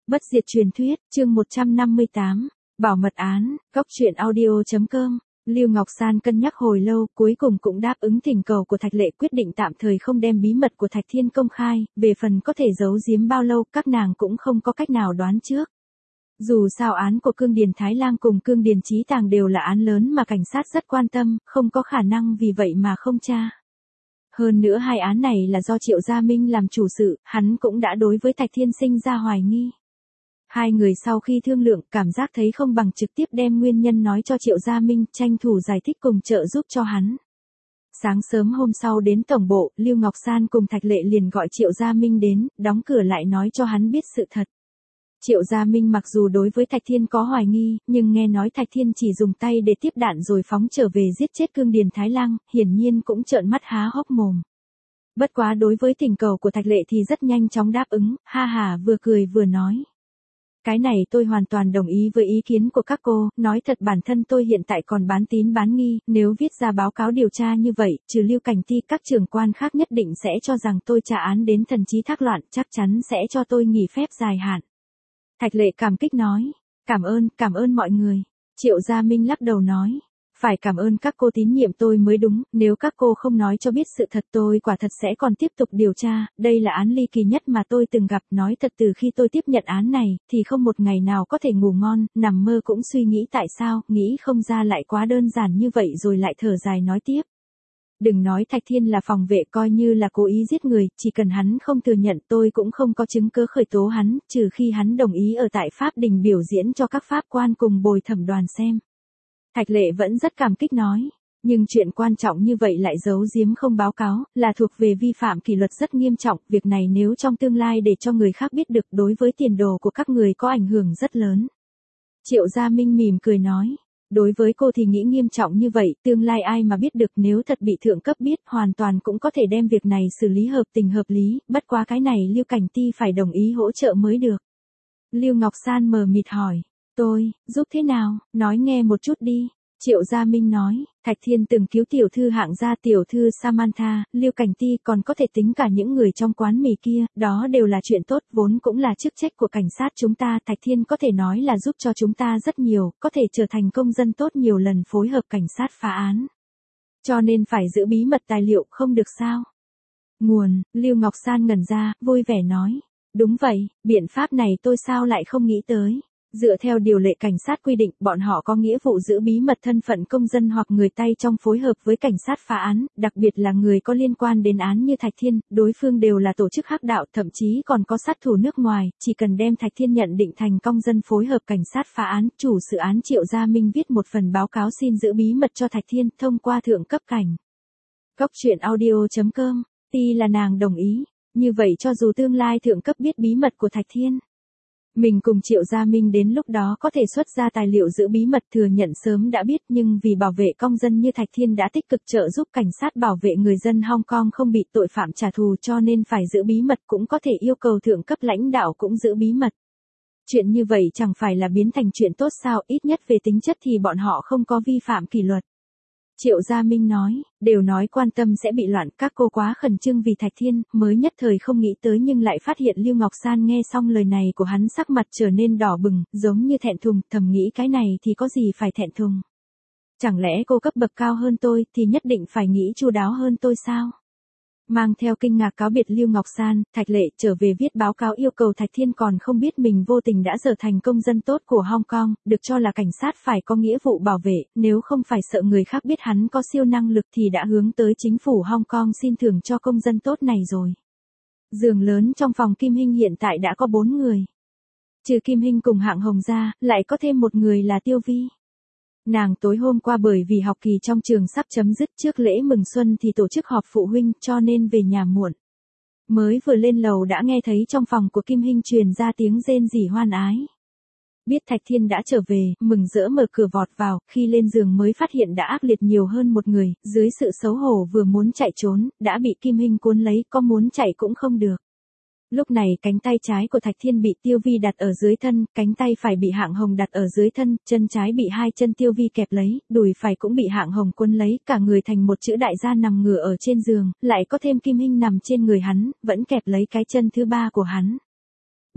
Bất diệt truyền thuyết, chương 158, Bảo mật án, góc truyện audio.com. Lưu Ngọc San cân nhắc hồi lâu, cuối cùng cũng đáp ứng thỉnh cầu của Thạch Lệ, quyết định tạm thời không đem bí mật của Thạch Thiên công khai, về phần có thể giấu giếm bao lâu, các nàng cũng không có cách nào đoán trước. Dù sao án của Cương Điền Thái Lang cùng Cương Điền Chí Tàng đều là án lớn mà cảnh sát rất quan tâm, không có khả năng vì vậy mà không tra. Hơn nữa hai án này là do Triệu Gia Minh làm chủ sự, hắn cũng đã đối với Thạch Thiên sinh ra hoài nghi. Hai người sau khi thương lượng, cảm giác thấy không bằng trực tiếp đem nguyên nhân nói cho Triệu Gia Minh, tranh thủ giải thích cùng trợ giúp cho hắn. Sáng sớm hôm sau đến tổng bộ, Lưu Ngọc San cùng Thạch Lệ liền gọi Triệu Gia Minh đến, đóng cửa lại nói cho hắn biết sự thật. Triệu Gia Minh mặc dù đối với Thạch Thiên có hoài nghi, nhưng nghe nói Thạch Thiên chỉ dùng tay để tiếp đạn rồi phóng trở về giết chết Cương Điền Thái Lang, hiển nhiên cũng trợn mắt há hốc mồm. Bất quá đối với thỉnh cầu của Thạch Lệ thì rất nhanh chóng đáp ứng, ha ha vừa cười vừa nói. Cái này tôi hoàn toàn đồng ý với ý kiến của các cô, nói thật bản thân tôi hiện tại còn bán tín bán nghi, nếu viết ra báo cáo điều tra như vậy, trừ Lưu Cảnh Ti các trưởng quan khác nhất định sẽ cho rằng tôi trả án đến thần trí thác loạn, chắc chắn sẽ cho tôi nghỉ phép dài hạn. Thạch Lệ cảm kích nói, cảm ơn mọi người. Triệu Gia Minh lắc đầu nói, phải cảm ơn các cô tín nhiệm tôi mới đúng, nếu các cô không nói cho biết sự thật tôi quả thật sẽ còn tiếp tục điều tra, đây là án ly kỳ nhất mà tôi từng gặp, nói thật từ khi tôi tiếp nhận án này, thì không một ngày nào có thể ngủ ngon, nằm mơ cũng suy nghĩ tại sao, nghĩ không ra lại quá đơn giản như vậy rồi lại thở dài nói tiếp. Đừng nói Thạch Thiên là phòng vệ coi như là cố ý giết người, chỉ cần hắn không thừa nhận tôi cũng không có chứng cứ khởi tố hắn, trừ khi hắn đồng ý ở tại Pháp Đình biểu diễn cho các pháp quan cùng bồi thẩm đoàn xem. Thạch Lệ vẫn rất cảm kích nói, nhưng chuyện quan trọng như vậy lại giấu giếm không báo cáo, là thuộc về vi phạm kỷ luật rất nghiêm trọng, việc này nếu trong tương lai để cho người khác biết được đối với tiền đồ của các người có ảnh hưởng rất lớn. Triệu Gia Minh mỉm cười nói. Đối với cô thì nghĩ nghiêm trọng như vậy, tương lai ai mà biết được, nếu thật bị thượng cấp biết, hoàn toàn cũng có thể đem việc này xử lý hợp tình hợp lý, bất quá cái này Lưu Cảnh Ti phải đồng ý hỗ trợ mới được. Lưu Ngọc San mờ mịt hỏi, tôi, giúp thế nào, nói nghe một chút đi. Triệu Gia Minh nói, Thạch Thiên từng cứu tiểu thư Hạng gia, tiểu thư Samantha, Lưu Cảnh Ti, còn có thể tính cả những người trong quán mì kia, đó đều là chuyện tốt, vốn cũng là chức trách của cảnh sát chúng ta, Thạch Thiên có thể nói là giúp cho chúng ta rất nhiều, có thể trở thành công dân tốt nhiều lần phối hợp cảnh sát phá án. Cho nên phải giữ bí mật tài liệu, không được sao? Nguồn, Lưu Ngọc San ngẩn ra, vui vẻ nói, đúng vậy, biện pháp này tôi sao lại không nghĩ tới. Dựa theo điều lệ cảnh sát quy định, bọn họ có nghĩa vụ giữ bí mật thân phận công dân hoặc người tay trong phối hợp với cảnh sát phá án, đặc biệt là người có liên quan đến án như Thạch Thiên, đối phương đều là tổ chức hắc đạo, thậm chí còn có sát thủ nước ngoài, chỉ cần đem Thạch Thiên nhận định thành công dân phối hợp cảnh sát phá án, chủ sự án Triệu Gia Minh viết một phần báo cáo xin giữ bí mật cho Thạch Thiên, thông qua thượng cấp cảnh. Góc truyện audio.com, Ti là nàng đồng ý, như vậy cho dù tương lai thượng cấp biết bí mật của Thạch Thiên, mình cùng Triệu Gia Minh đến lúc đó có thể xuất ra tài liệu giữ bí mật, thừa nhận sớm đã biết, nhưng vì bảo vệ công dân như Thạch Thiên đã tích cực trợ giúp cảnh sát bảo vệ người dân Hong Kong không bị tội phạm trả thù, cho nên phải giữ bí mật, cũng có thể yêu cầu thượng cấp lãnh đạo cũng giữ bí mật. Chuyện như vậy chẳng phải là biến thành chuyện tốt sao, ít nhất về tính chất thì bọn họ không có vi phạm kỷ luật. Triệu Gia Minh nói, đều nói quan tâm sẽ bị loạn, các cô quá khẩn trương vì Thạch Thiên, mới nhất thời không nghĩ tới nhưng lại phát hiện Lưu Ngọc San nghe xong lời này của hắn sắc mặt trở nên đỏ bừng, giống như thẹn thùng, thầm nghĩ cái này thì có gì phải thẹn thùng. Chẳng lẽ cô cấp bậc cao hơn tôi thì nhất định phải nghĩ chu đáo hơn tôi sao? Mang theo kinh ngạc cáo biệt Lưu Ngọc San, Thạch Lệ trở về viết báo cáo yêu cầu Thạch Thiên còn không biết mình vô tình đã trở thành công dân tốt của Hong Kong, được cho là cảnh sát phải có nghĩa vụ bảo vệ, nếu không phải sợ người khác biết hắn có siêu năng lực thì đã hướng tới chính phủ Hong Kong xin thưởng cho công dân tốt này rồi. Giường lớn trong phòng Kim Hinh hiện tại đã có 4 người. Trừ Kim Hinh cùng Hạng Hồng ra, lại có thêm một người là Tiêu Vi. Nàng tối hôm qua bởi vì học kỳ trong trường sắp chấm dứt, trước lễ mừng xuân thì tổ chức họp phụ huynh, cho nên về nhà muộn. Mới vừa lên lầu đã nghe thấy trong phòng của Kim Hinh truyền ra tiếng rên rỉ hoan ái. Biết Thạch Thiên đã trở về, mừng rỡ mở cửa vọt vào, khi lên giường mới phát hiện đã ác liệt nhiều hơn một người, dưới sự xấu hổ vừa muốn chạy trốn, đã bị Kim Hinh cuốn lấy, có muốn chạy cũng không được. Lúc này cánh tay trái của Thạch Thiên bị Tiêu Vi đặt ở dưới thân, cánh tay phải bị Hạng Hồng đặt ở dưới thân, chân trái bị hai chân Tiêu Vi kẹp lấy, đùi phải cũng bị Hạng Hồng cuốn lấy, cả người thành một chữ đại gia nằm ngửa ở trên giường, lại có thêm Kim Hinh nằm trên người hắn, vẫn kẹp lấy cái chân thứ ba của hắn.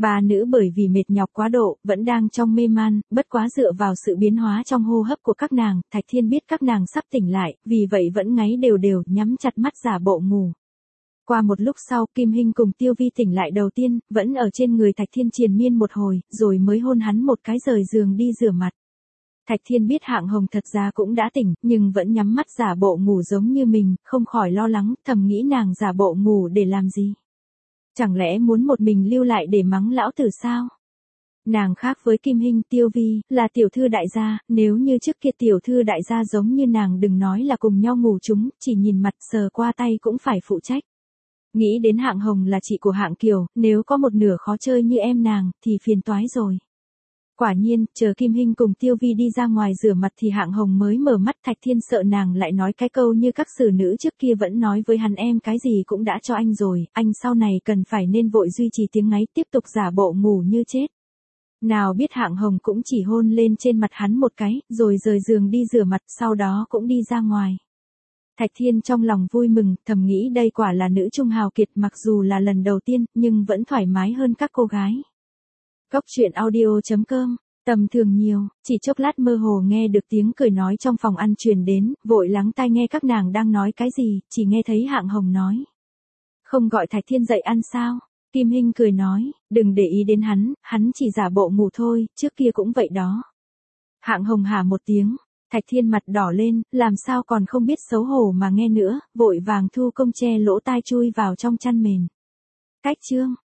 Ba nữ bởi vì mệt nhọc quá độ, vẫn đang trong mê man, bất quá dựa vào sự biến hóa trong hô hấp của các nàng, Thạch Thiên biết các nàng sắp tỉnh lại, vì vậy vẫn ngáy đều đều, nhắm chặt mắt giả bộ ngủ. Qua một lúc sau, Kim Hinh cùng Tiêu Vi tỉnh lại đầu tiên, vẫn ở trên người Thạch Thiên triền miên một hồi, rồi mới hôn hắn một cái rời giường đi rửa mặt. Thạch Thiên biết Hạng Hồng thật ra cũng đã tỉnh, nhưng vẫn nhắm mắt giả bộ ngủ giống như mình, không khỏi lo lắng, thầm nghĩ nàng giả bộ ngủ để làm gì? Chẳng lẽ muốn một mình lưu lại để mắng lão tử sao? Nàng khác với Kim Hinh, Tiêu Vi, là tiểu thư đại gia, nếu như trước kia tiểu thư đại gia giống như nàng đừng nói là cùng nhau ngủ chúng, chỉ nhìn mặt sờ qua tay cũng phải phụ trách. Nghĩ đến Hạng Hồng là chị của Hạng Kiều, nếu có một nửa khó chơi như em nàng, thì phiền toái rồi. Quả nhiên, chờ Kim Hinh cùng Tiêu Vi đi ra ngoài rửa mặt thì Hạng Hồng mới mở mắt. Thạch Thiên sợ nàng lại nói cái câu như các xử nữ trước kia vẫn nói với hắn em cái gì cũng đã cho anh rồi, anh sau này cần phải nên vội duy trì tiếng ngáy tiếp tục giả bộ ngủ như chết. Nào biết Hạng Hồng cũng chỉ hôn lên trên mặt hắn một cái, rồi rời giường đi rửa mặt, sau đó cũng đi ra ngoài. Thạch Thiên trong lòng vui mừng, thầm nghĩ đây quả là nữ trung hào kiệt, mặc dù là lần đầu tiên, nhưng vẫn thoải mái hơn các cô gái. Cốc truyện audio.com, tầm thường nhiều, chỉ chốc lát mơ hồ nghe được tiếng cười nói trong phòng ăn truyền đến, vội lắng tai nghe các nàng đang nói cái gì, chỉ nghe thấy Hạng Hồng nói. Không gọi Thạch Thiên dậy ăn sao? Kim Hinh cười nói, đừng để ý đến hắn chỉ giả bộ ngủ thôi, trước kia cũng vậy đó. Hạng Hồng hả một tiếng, Thạch Thiên mặt đỏ lên, làm sao còn không biết xấu hổ mà nghe nữa, vội vàng thu công che lỗ tai chui vào trong chăn mền. Cách chương